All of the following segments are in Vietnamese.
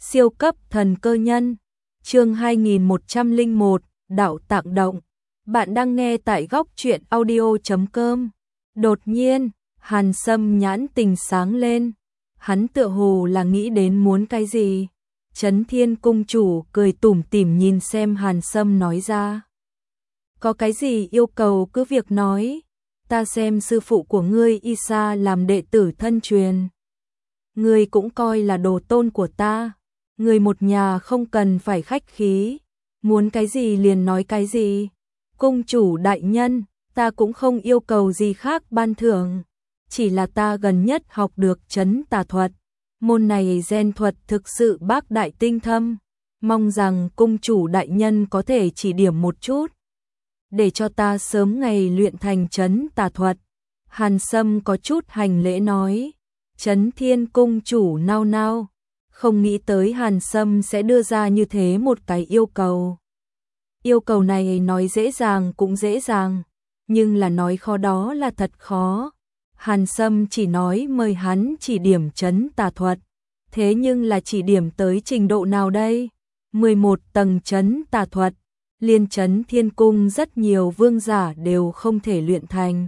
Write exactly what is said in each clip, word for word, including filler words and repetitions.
Siêu cấp thần cơ nhân, chương hai nghìn một trăm lẻ một, Đạo Tạng Động. Bạn đang nghe tại góc truyện audio chấm com. Đột nhiên, Hàn Sâm nhãn tình sáng lên, hắn tựa hồ là nghĩ đến muốn cái gì. Chấn Thiên cung chủ cười tủm tỉm nhìn xem Hàn Sâm nói ra. Có cái gì yêu cầu cứ việc nói, ta xem sư phụ của ngươi Isa làm đệ tử thân truyền. Ngươi cũng coi là đồ tôn của ta, người một nhà không cần phải khách khí, muốn cái gì liền nói cái gì. Cung chủ đại nhân, ta cũng không yêu cầu gì khác ban thưởng, chỉ là ta gần nhất học được trấn tà thuật, môn này gen thuật thực sự bác đại tinh thâm, mong rằng cung chủ đại nhân có thể chỉ điểm một chút, để cho ta sớm ngày luyện thành trấn tà thuật. Hàn Sâm có chút hành lễ nói. Chấn Thiên cung chủ nao nao, không nghĩ tới Hàn Sâm sẽ đưa ra như thế một cái yêu cầu. Yêu cầu này nói dễ dàng cũng dễ dàng, nhưng là nói khó đó là thật khó. Hàn Sâm chỉ nói mời hắn chỉ điểm trấn tà thuật, thế nhưng là chỉ điểm tới trình độ nào đây? mười một tầng trấn tà thuật, liên Chấn Thiên cung rất nhiều vương giả đều không thể luyện thành.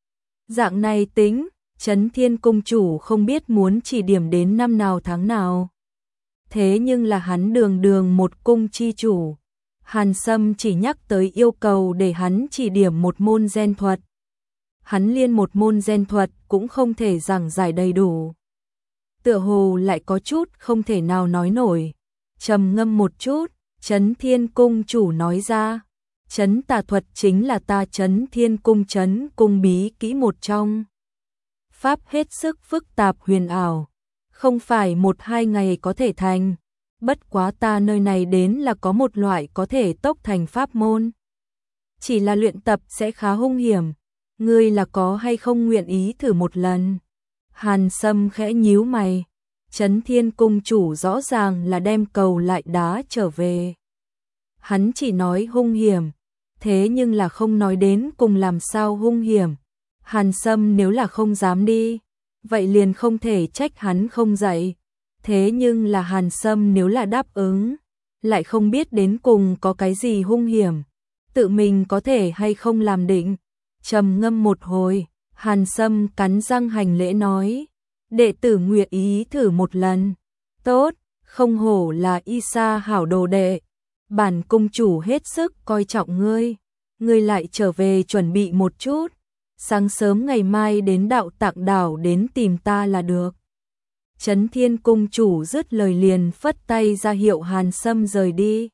Dạng này tính, Chấn Thiên cung chủ không biết muốn chỉ điểm đến năm nào tháng nào. Thế nhưng là hắn đường đường một cung chi chủ. Hàn Sâm chỉ nhắc tới yêu cầu để hắn chỉ điểm một môn gen thuật. Hắn liên một môn gen thuật cũng không thể giảng giải đầy đủ. Tựa hồ lại có chút không thể nào nói nổi. Trầm ngâm một chút, Chấn Thiên cung chủ nói ra. Trấn tà thuật chính là ta Chấn Thiên cung trấn cung bí kỹ một trong. Pháp hết sức phức tạp huyền ảo, không phải một hai ngày có thể thành, bất quá ta nơi này đến là có một loại có thể tốc thành pháp môn. Chỉ là luyện tập sẽ khá hung hiểm, ngươi là có hay không nguyện ý thử một lần? Hàn Sâm khẽ nhíu mày, Chấn Thiên cung chủ rõ ràng là đem cầu lại đá trở về. Hắn chỉ nói hung hiểm, thế nhưng là không nói đến cùng làm sao hung hiểm. Hàn Sâm nếu là không dám đi, vậy liền không thể trách hắn không dạy. Thế nhưng là Hàn Sâm nếu là đáp ứng, lại không biết đến cùng có cái gì hung hiểm, tự mình có thể hay không làm định. Trầm ngâm một hồi, Hàn Sâm cắn răng hành lễ nói, đệ tử nguyện ý thử một lần. Tốt, không hổ là Isa hảo đồ đệ, bản cung chủ hết sức coi trọng ngươi, ngươi lại trở về chuẩn bị một chút. Sáng sớm ngày mai đến Đạo Tạng đảo đến tìm ta là được. Chấn Thiên cung chủ dứt lời liền phất tay ra hiệu Hàn Sâm rời đi.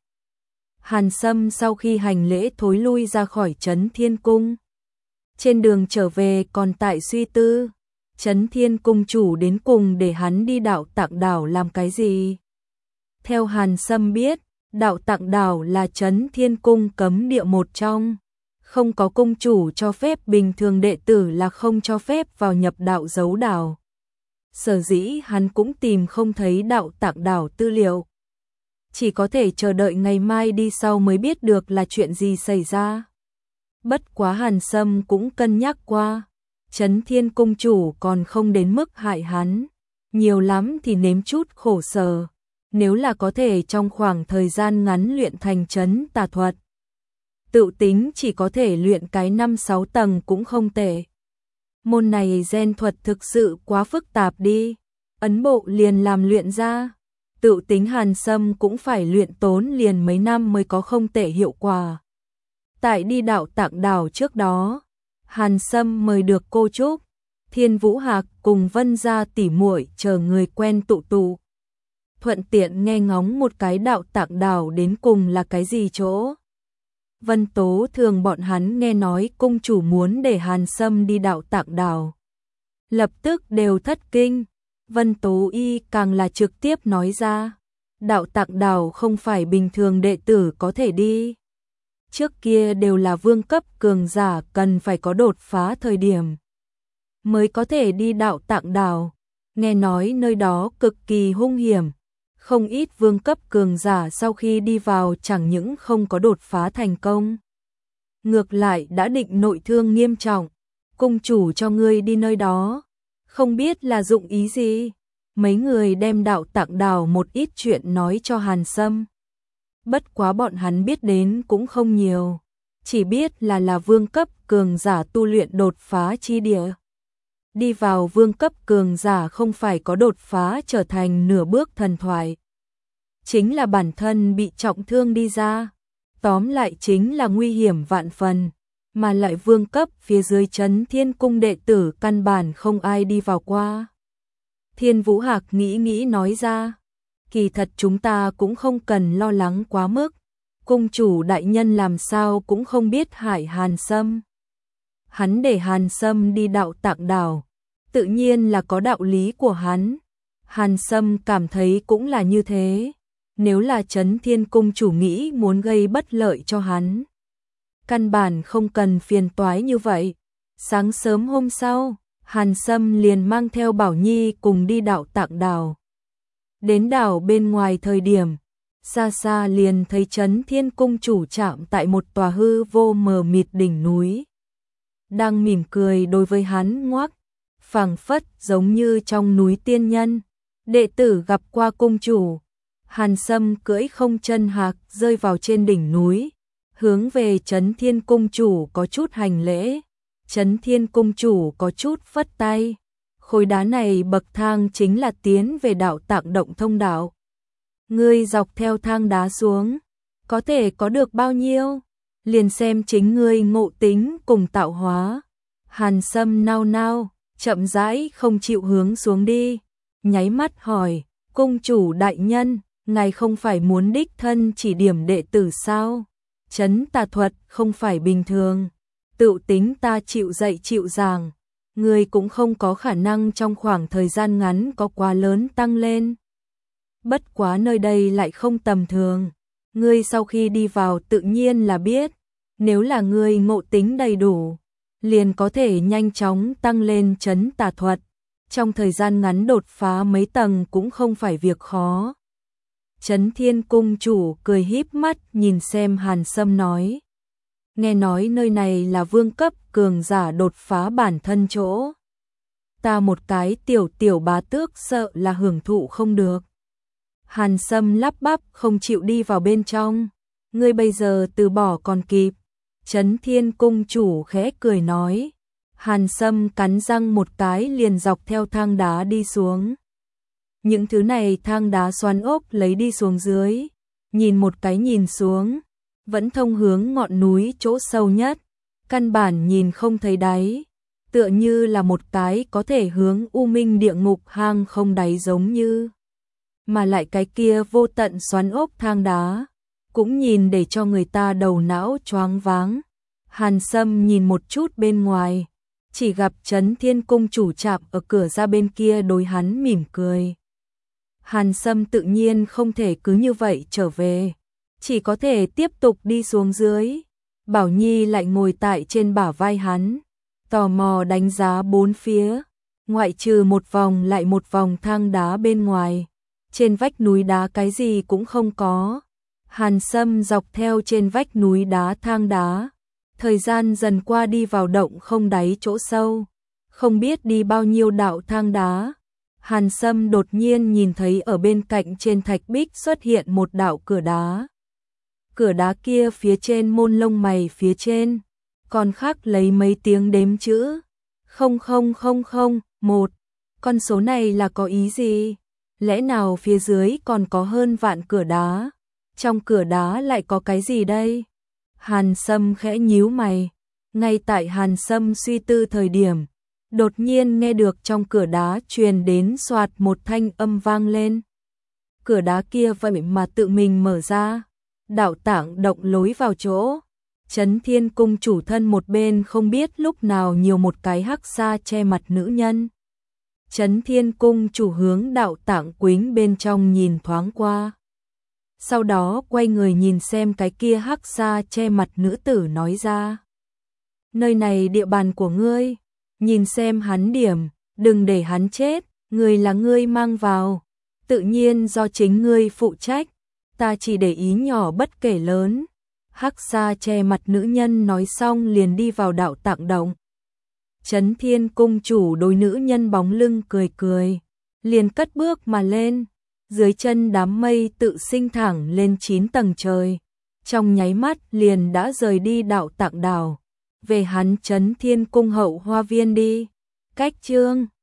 Hàn Sâm sau khi hành lễ thối lui ra khỏi Chấn Thiên cung. Trên đường trở về còn tại suy tư, Chấn Thiên cung chủ đến cùng để hắn đi Đạo Tạng đảo làm cái gì? Theo Hàn Sâm biết, Đạo Tạng đảo là Chấn Thiên cung cấm địa một trong. Không có cung chủ cho phép, bình thường đệ tử là không cho phép vào nhập đạo dấu đảo. Sở dĩ hắn cũng tìm không thấy Đạo Tạng đảo tư liệu. Chỉ có thể chờ đợi ngày mai đi sau mới biết được là chuyện gì xảy ra. Bất quá Hàn Sâm cũng cân nhắc qua, Chấn Thiên cung chủ còn không đến mức hại hắn, nhiều lắm thì nếm chút khổ sở. Nếu là có thể trong khoảng thời gian ngắn luyện thành trấn tà thuật, tự tính chỉ có thể luyện cái năm sáu tầng cũng không tệ. Môn này gen thuật thực sự quá phức tạp đi, ấn bộ liền làm luyện ra, tự tính Hàn Sâm cũng phải luyện tốn liền mấy năm mới có không tệ hiệu quả. Tại đi Đạo Tạng đảo trước đó, Hàn Sâm mời được cô Trúc, Thiên Vũ Hạc cùng Vân gia tỉ muội chờ người quen tụ tụ. Thuận tiện nghe ngóng một cái Đạo Tạng đảo đến cùng là cái gì chỗ. Vân Tố thường bọn hắn nghe nói cung chủ muốn để Hàn Sâm đi Đạo Tạng đảo, lập tức đều thất kinh. Vân Tố y càng là trực tiếp nói ra, Đạo Tạng đảo không phải bình thường đệ tử có thể đi. Trước kia đều là vương cấp cường giả cần phải có đột phá thời điểm mới có thể đi Đạo Tạng đảo. Nghe nói nơi đó cực kỳ hung hiểm. Không ít vương cấp cường giả sau khi đi vào chẳng những không có đột phá thành công, ngược lại đã định nội thương nghiêm trọng. Cung chủ cho ngươi đi nơi đó, không biết là dụng ý gì. mấy người đem Đạo Tạng Đảo một ít chuyện nói cho Hàn Sâm. Bất quá bọn hắn biết đến cũng không nhiều, chỉ biết là là vương cấp cường giả tu luyện đột phá chi địa. Đi vào vương cấp cường giả không phải có đột phá trở thành nửa bước thần thoại, chính là bản thân bị trọng thương đi ra. Tóm lại chính là nguy hiểm vạn phần, mà lại vương cấp phía dưới Trấn Thiên Cung đệ tử căn bản không ai đi vào qua. Thiên Vũ Hạc nghĩ nghĩ nói ra, kỳ thật chúng ta cũng không cần lo lắng quá mức, cung chủ đại nhân làm sao cũng không biết hại Hàn Sâm. Hắn để Hàn Sâm đi Đạo Tạng Đảo, tự nhiên là có đạo lý của hắn. Hàn Sâm cảm thấy cũng là như thế, nếu là Trấn Thiên Cung chủ nghĩ muốn gây bất lợi cho hắn, căn bản không cần phiền toái như vậy. Sáng sớm hôm sau, Hàn Sâm liền mang theo Bảo Nhi cùng đi Đạo Tạng Đảo. Đến đảo bên ngoài thời điểm, xa xa liền thấy Trấn Thiên Cung chủ chạm tại một tòa hư vô mờ mịt đỉnh núi, đang mỉm cười đối với hắn ngoác, phảng phất giống như trong núi tiên nhân. Đệ tử gặp qua cung chủ. Hàn Sâm cưỡi không chân hạc rơi vào trên đỉnh núi, hướng về Trấn Thiên Cung chủ có chút hành lễ. Trấn Thiên Cung chủ có chút phất tay. Khối đá này bậc thang chính là tiến về Đạo Tạng Động thông đạo. Ngươi dọc theo thang đá xuống, có thể có được bao nhiêu? Liền xem chính ngươi ngộ tính cùng tạo hóa. Hàn Sâm nao nao, chậm rãi không chịu hướng xuống đi, nháy mắt hỏi, cung chủ đại nhân, ngài không phải muốn đích thân chỉ điểm đệ tử sao? Trấn tà thuật không phải bình thường, tự tính ta chịu dạy chịu giảng, người cũng không có khả năng trong khoảng thời gian ngắn có quá lớn tăng lên. Bất quá nơi đây lại không tầm thường, ngươi sau khi đi vào tự nhiên là biết, nếu là ngươi ngộ tính đầy đủ, liền có thể nhanh chóng tăng lên trấn tà thuật, trong thời gian ngắn đột phá mấy tầng cũng không phải việc khó. Trấn Thiên Cung chủ cười híp mắt nhìn xem Hàn Sâm nói, nghe nói nơi này là vương cấp cường giả đột phá bản thân chỗ, ta một cái tiểu tiểu bá tước sợ là hưởng thụ không được. Hàn Sâm lắp bắp không chịu đi vào bên trong, ngươi bây giờ từ bỏ còn kịp. Trấn Thiên Cung chủ khẽ cười nói. Hàn Sâm cắn răng một cái liền dọc theo thang đá đi xuống. Những thứ này thang đá xoắn ốc lấy đi xuống dưới, nhìn một cái nhìn xuống, vẫn thông hướng ngọn núi chỗ sâu nhất, căn bản nhìn không thấy đáy, tựa như là một cái có thể hướng u minh địa ngục hang không đáy giống như. Mà lại cái kia vô tận xoắn ốc thang đá, cũng nhìn để cho người ta đầu não choáng váng. Hàn Sâm nhìn một chút bên ngoài, chỉ gặp Trấn Thiên Cung chủ chạm ở cửa ra bên kia đối hắn mỉm cười. Hàn Sâm tự nhiên không thể cứ như vậy trở về, chỉ có thể tiếp tục đi xuống dưới. Bảo Nhi lại ngồi tại trên bả vai hắn, tò mò đánh giá bốn phía, ngoại trừ một vòng lại một vòng thang đá bên ngoài, trên vách núi đá cái gì cũng không có. Hàn Sâm dọc theo trên vách núi đá thang đá, thời gian dần qua đi vào động không đáy chỗ sâu, không biết đi bao nhiêu đạo thang đá. Hàn Sâm đột nhiên nhìn thấy ở bên cạnh trên thạch bích xuất hiện một đạo cửa đá. Cửa đá kia phía trên môn lông mày phía trên, còn khắc lấy mấy tiếng đếm chữ. Không không không không, một. Con số này là có ý gì? Lẽ nào phía dưới còn có hơn vạn cửa đá? Trong cửa đá lại có cái gì đây? Hàn Sâm khẽ nhíu mày. Ngay tại Hàn Sâm suy tư thời điểm, đột nhiên nghe được trong cửa đá truyền đến xoạt một thanh âm vang lên. Cửa đá kia vậy mà tự mình mở ra, Đạo Tạng Động lối vào chỗ. Trấn Thiên Cung chủ thân một bên không biết lúc nào nhiều một cái hắc sa che mặt nữ nhân. Trấn Thiên Cung chủ hướng Đạo Tạng Quýnh bên trong nhìn thoáng qua, sau đó quay người nhìn xem cái kia hắc sa che mặt nữ tử nói ra. Nơi này địa bàn của ngươi, nhìn xem hắn điểm, đừng để hắn chết, người là ngươi mang vào, tự nhiên do chính ngươi phụ trách, ta chỉ để ý nhỏ bất kể lớn. Hắc sa che mặt nữ nhân nói xong liền đi vào Đạo Tạng Động. Trấn Thiên Cung chủ đối nữ nhân bóng lưng cười cười, liền cất bước mà lên, dưới chân đám mây tự sinh thẳng lên chín tầng trời, trong nháy mắt liền đã rời đi Đạo Tạng Đảo, về hắn Chấn Thiên Cung hậu hoa viên đi. Cách chương